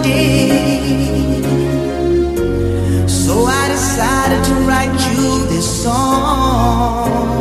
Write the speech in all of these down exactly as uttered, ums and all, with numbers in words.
need. So I decided to write you this song,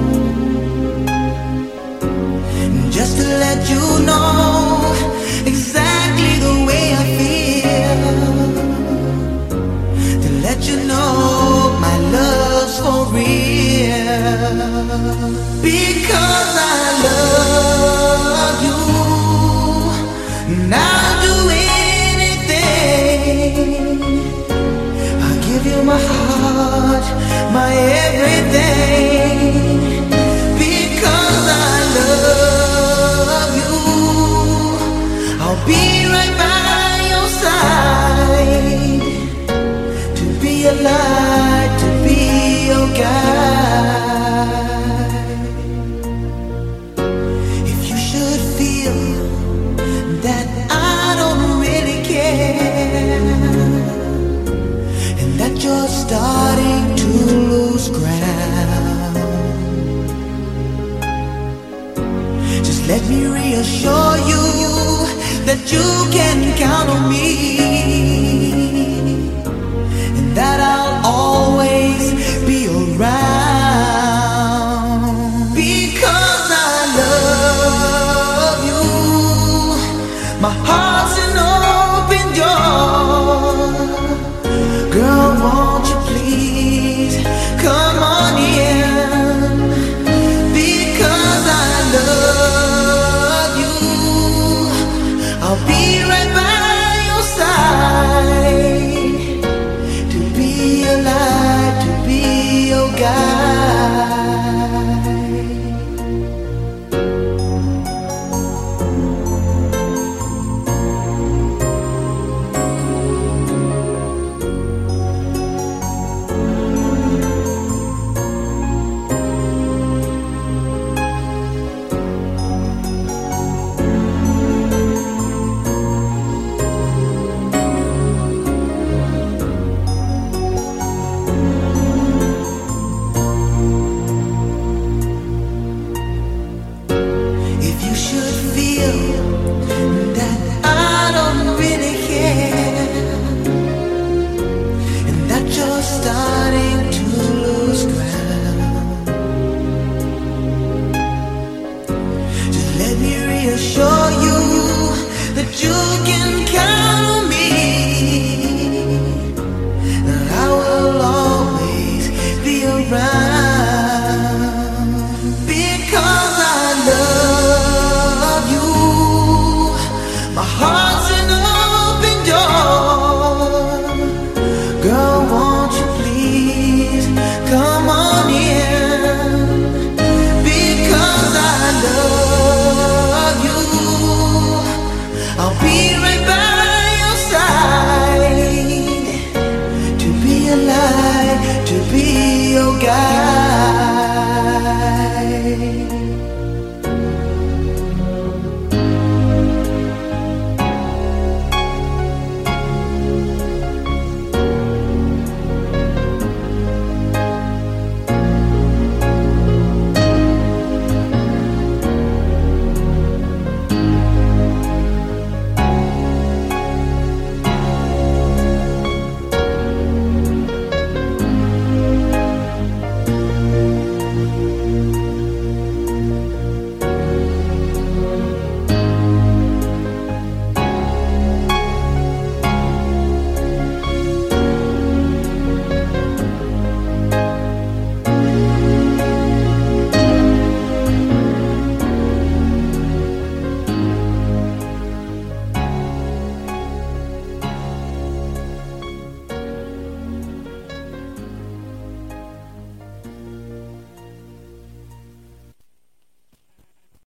just to let you know exactly the way I feel, to let you know my love's for real. Because I love you, and I'll do anything. I'll give you my heart, my everything. Because I love you, I'll be right by your side, to be a light, to be your guide. If you should feel that I don't really care, and that you're starting to lose ground, just let me reassure you that you can count on me, and that I'll always be around. Because I love you, my heart's an open door. Girl, won't you please come on in? Because I love you, I'll be right by your side, to be your light, to be your guide. If you should feel that I don't really care, and that you're starting to lose ground, just let me reassure you that you can count on me, that I will always be around. Because I love you, my heart's an open door. Girl, won't you please come on in? Because I love you, I'll be right by your side, to be a light, to be your guide.